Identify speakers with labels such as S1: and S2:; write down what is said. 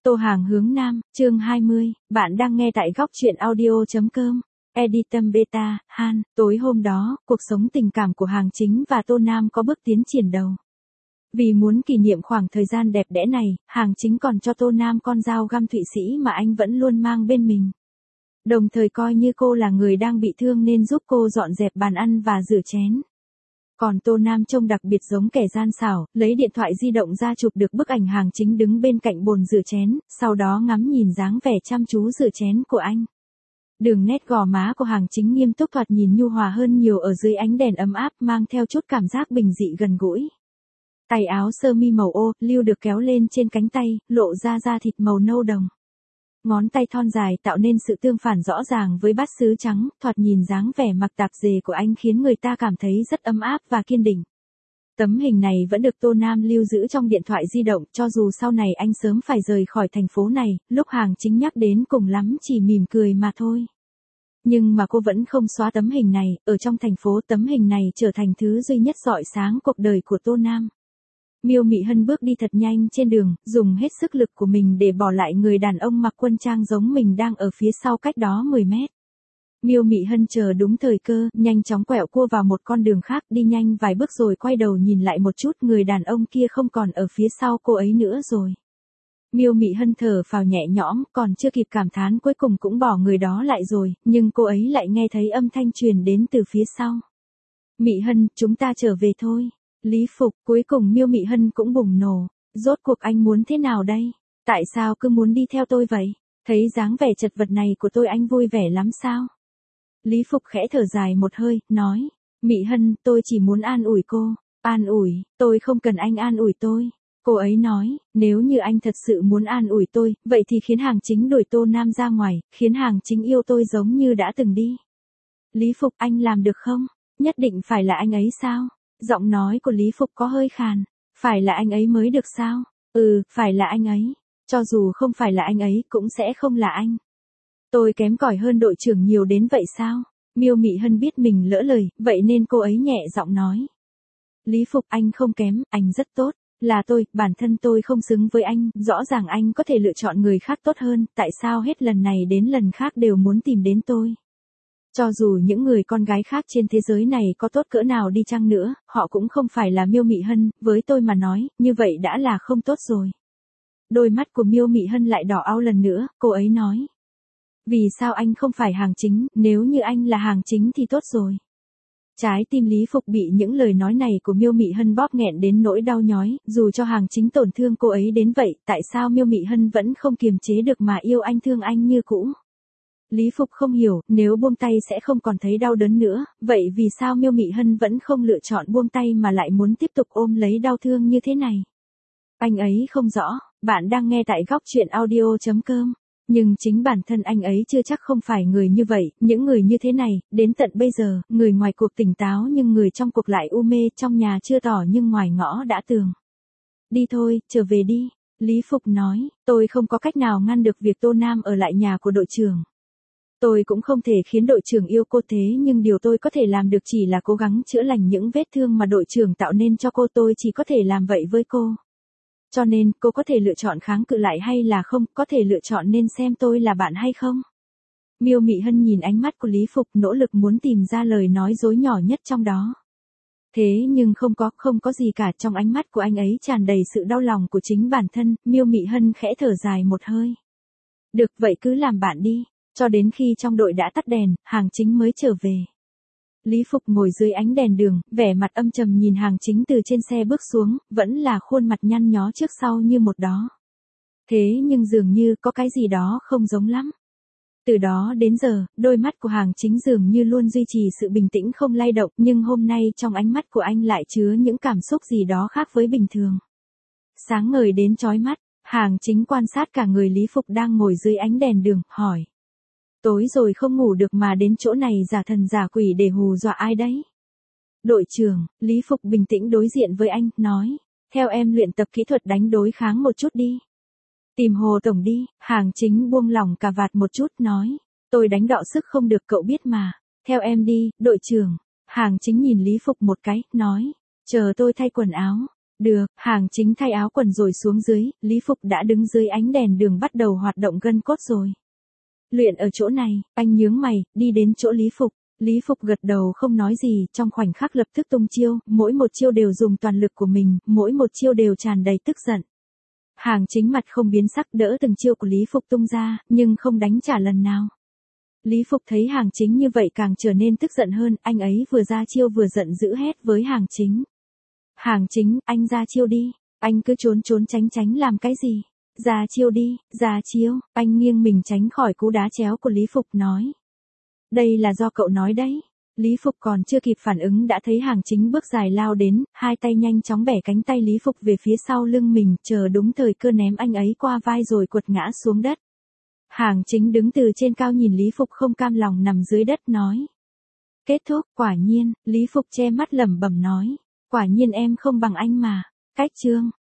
S1: Tô Hàng hướng Nam, chương 20, bạn đang nghe tại góc truyện audio.com. Editum Beta, Han, tối hôm đó, cuộc sống tình cảm của Hàng Chính và Tô Nam có bước tiến triển đầu. Vì muốn kỷ niệm khoảng thời gian đẹp đẽ này, Hàng Chính còn cho Tô Nam con dao găm Thụy Sĩ mà anh vẫn luôn mang bên mình. Đồng thời coi như cô là người đang bị thương nên giúp cô dọn dẹp bàn ăn và rửa chén. Còn Tô Nam trông đặc biệt giống kẻ gian xảo, lấy điện thoại di động ra chụp được bức ảnh Hàng Chính đứng bên cạnh bồn rửa chén, sau đó ngắm nhìn dáng vẻ chăm chú rửa chén của anh. Đường nét gò má của Hàng Chính nghiêm túc thoạt nhìn nhu hòa hơn nhiều ở dưới ánh đèn ấm áp mang theo chút cảm giác bình dị gần gũi. Tay áo sơ mi màu ô, lưu được kéo lên trên cánh tay, lộ ra da thịt màu nâu đồng. Ngón tay thon dài tạo nên sự tương phản rõ ràng với bát sứ trắng, thoạt nhìn dáng vẻ mặc tạp dề của anh khiến người ta cảm thấy rất ấm áp và kiên định. Tấm hình này vẫn được Tô Nam lưu giữ trong điện thoại di động cho dù sau này anh sớm phải rời khỏi thành phố này, lúc Hàng Chính nhắc đến cùng lắm chỉ mỉm cười mà thôi. Nhưng mà cô vẫn không xóa tấm hình này, ở trong thành phố tấm hình này trở thành thứ duy nhất rọi sáng cuộc đời của Tô Nam. Miêu Mị Hân bước đi thật nhanh trên đường, dùng hết sức lực của mình để bỏ lại người đàn ông mặc quân trang giống mình đang ở phía sau cách đó 10 mét. Miêu Mị Hân chờ đúng thời cơ, nhanh chóng quẹo cua vào một con đường khác, đi nhanh vài bước rồi quay đầu nhìn lại một chút, người đàn ông kia không còn ở phía sau cô ấy nữa rồi. Miêu Mị Hân thở phào nhẹ nhõm, còn chưa kịp cảm thán cuối cùng cũng bỏ người đó lại rồi, nhưng cô ấy lại nghe thấy âm thanh truyền đến từ phía sau. Mị Hân, chúng ta trở về thôi. Lý Phục, cuối cùng Miêu Mị Hân cũng bùng nổ. Rốt cuộc anh muốn thế nào đây? Tại sao cứ muốn đi theo tôi vậy? Thấy dáng vẻ chật vật này của tôi anh vui vẻ lắm sao? Lý Phục khẽ thở dài một hơi, nói. Mị Hân, tôi chỉ muốn an ủi cô. An ủi, tôi không cần anh an ủi tôi. Cô ấy nói, nếu như anh thật sự muốn an ủi tôi, vậy thì khiến Hàng Chính đuổi Tô Nam ra ngoài, khiến Hàng Chính yêu tôi giống như đã từng đi. Lý Phục, anh làm được không? Nhất định phải là anh ấy sao? Giọng nói của Lý Phục có hơi khàn. Phải là anh ấy mới được sao? Ừ, phải là anh ấy. Cho dù không phải là anh ấy cũng sẽ không là anh. Tôi kém cỏi hơn đội trưởng nhiều đến vậy sao? Miêu Mị Hân biết mình lỡ lời, vậy nên cô ấy nhẹ giọng nói. Lý Phục, anh không kém, anh rất tốt. Là tôi, bản thân tôi không xứng với anh, rõ ràng anh có thể lựa chọn người khác tốt hơn, tại sao hết lần này đến lần khác đều muốn tìm đến tôi? Cho dù những người con gái khác trên thế giới này có tốt cỡ nào đi chăng nữa, họ cũng không phải là Miêu Mị Hân, với tôi mà nói, như vậy đã là không tốt rồi. Đôi mắt của Miêu Mị Hân lại đỏ ao lần nữa, cô ấy nói. Vì sao anh không phải Hàng Chính, nếu như anh là Hàng Chính thì tốt rồi. Trái tim Lý Phục bị những lời nói này của Miêu Mị Hân bóp nghẹn đến nỗi đau nhói, dù cho Hàng Chính tổn thương cô ấy đến vậy, tại sao Miêu Mị Hân vẫn không kiềm chế được mà yêu anh thương anh như cũ? Lý Phục không hiểu, nếu buông tay sẽ không còn thấy đau đớn nữa, vậy vì sao Miêu Mị Hân vẫn không lựa chọn buông tay mà lại muốn tiếp tục ôm lấy đau thương như thế này? Anh ấy không rõ, bạn đang nghe tại góc truyện audio.com. Nhưng chính bản thân anh ấy chưa chắc không phải người như vậy, những người như thế này, đến tận bây giờ, người ngoài cuộc tỉnh táo nhưng người trong cuộc lại u mê, trong nhà chưa tỏ nhưng ngoài ngõ đã tường. Đi thôi, trở về đi. Lý Phục nói, tôi không có cách nào ngăn được việc Tô Nam ở lại nhà của đội trưởng. Tôi cũng không thể khiến đội trưởng yêu cô thế nhưng điều tôi có thể làm được chỉ là cố gắng chữa lành những vết thương mà đội trưởng tạo nên cho cô, tôi chỉ có thể làm vậy với cô. Cho nên, cô có thể lựa chọn kháng cự lại hay là không, có thể lựa chọn nên xem tôi là bạn hay không. Miêu Mị Hân nhìn ánh mắt của Lý Phục nỗ lực muốn tìm ra lời nói dối nhỏ nhất trong đó. Thế nhưng không có gì cả, trong ánh mắt của anh ấy tràn đầy sự đau lòng của chính bản thân, Miêu Mị Hân khẽ thở dài một hơi. Được vậy cứ làm bạn đi, cho đến khi trong đội đã tắt đèn, Hàng Chính mới trở về. Lý Phục ngồi dưới ánh đèn đường, vẻ mặt âm trầm nhìn Hàng Chính từ trên xe bước xuống, vẫn là khuôn mặt nhăn nhó trước sau như một đó. Thế nhưng dường như có cái gì đó không giống lắm. Từ đó đến giờ, đôi mắt của Hàng Chính dường như luôn duy trì sự bình tĩnh không lay động, nhưng hôm nay trong ánh mắt của anh lại chứa những cảm xúc gì đó khác với bình thường. Sáng ngời đến chói mắt, Hàng Chính quan sát cả người Lý Phục đang ngồi dưới ánh đèn đường, hỏi. Tối rồi không ngủ được mà đến chỗ này giả thần giả quỷ để hù dọa ai đấy? Đội trưởng, Lý Phục bình tĩnh đối diện với anh, nói. Theo em luyện tập kỹ thuật đánh đối kháng một chút đi. Tìm Hồ Tổng đi. Hàng Chính buông lỏng cà vạt một chút, nói. Tôi đánh đọ sức không được cậu biết mà. Theo em đi, đội trưởng. Hàng Chính nhìn Lý Phục một cái, nói. Chờ tôi thay quần áo. Được, Hàng Chính thay áo quần rồi xuống dưới, Lý Phục đã đứng dưới ánh đèn đường bắt đầu hoạt động gân cốt rồi. Luyện ở chỗ này, anh nhướng mày, đi đến chỗ Lý Phục. Lý Phục gật đầu không nói gì, trong khoảnh khắc lập tức tung chiêu, mỗi một chiêu đều dùng toàn lực của mình, mỗi một chiêu đều tràn đầy tức giận. Hàng Chính mặt không biến sắc đỡ từng chiêu của Lý Phục tung ra, nhưng không đánh trả lần nào. Lý Phục thấy Hàng Chính như vậy càng trở nên tức giận hơn, anh ấy vừa ra chiêu vừa giận dữ hét với Hàng Chính. Hàng Chính, anh ra chiêu đi, anh cứ trốn trốn tránh tránh làm cái gì? Ra chiêu đi, ra chiêu, anh nghiêng mình tránh khỏi cú đá chéo của Lý Phục nói. Đây là do cậu nói đấy. Lý Phục còn chưa kịp phản ứng đã thấy Hàng Chính bước dài lao đến, hai tay nhanh chóng bẻ cánh tay Lý Phục về phía sau lưng mình, chờ đúng thời cơ ném anh ấy qua vai rồi quật ngã xuống đất. Hàng Chính đứng từ trên cao nhìn Lý Phục không cam lòng nằm dưới đất nói. Kết thúc, quả nhiên, Lý Phục che mắt lẩm bẩm nói. Quả nhiên em không bằng anh mà. Cách chương.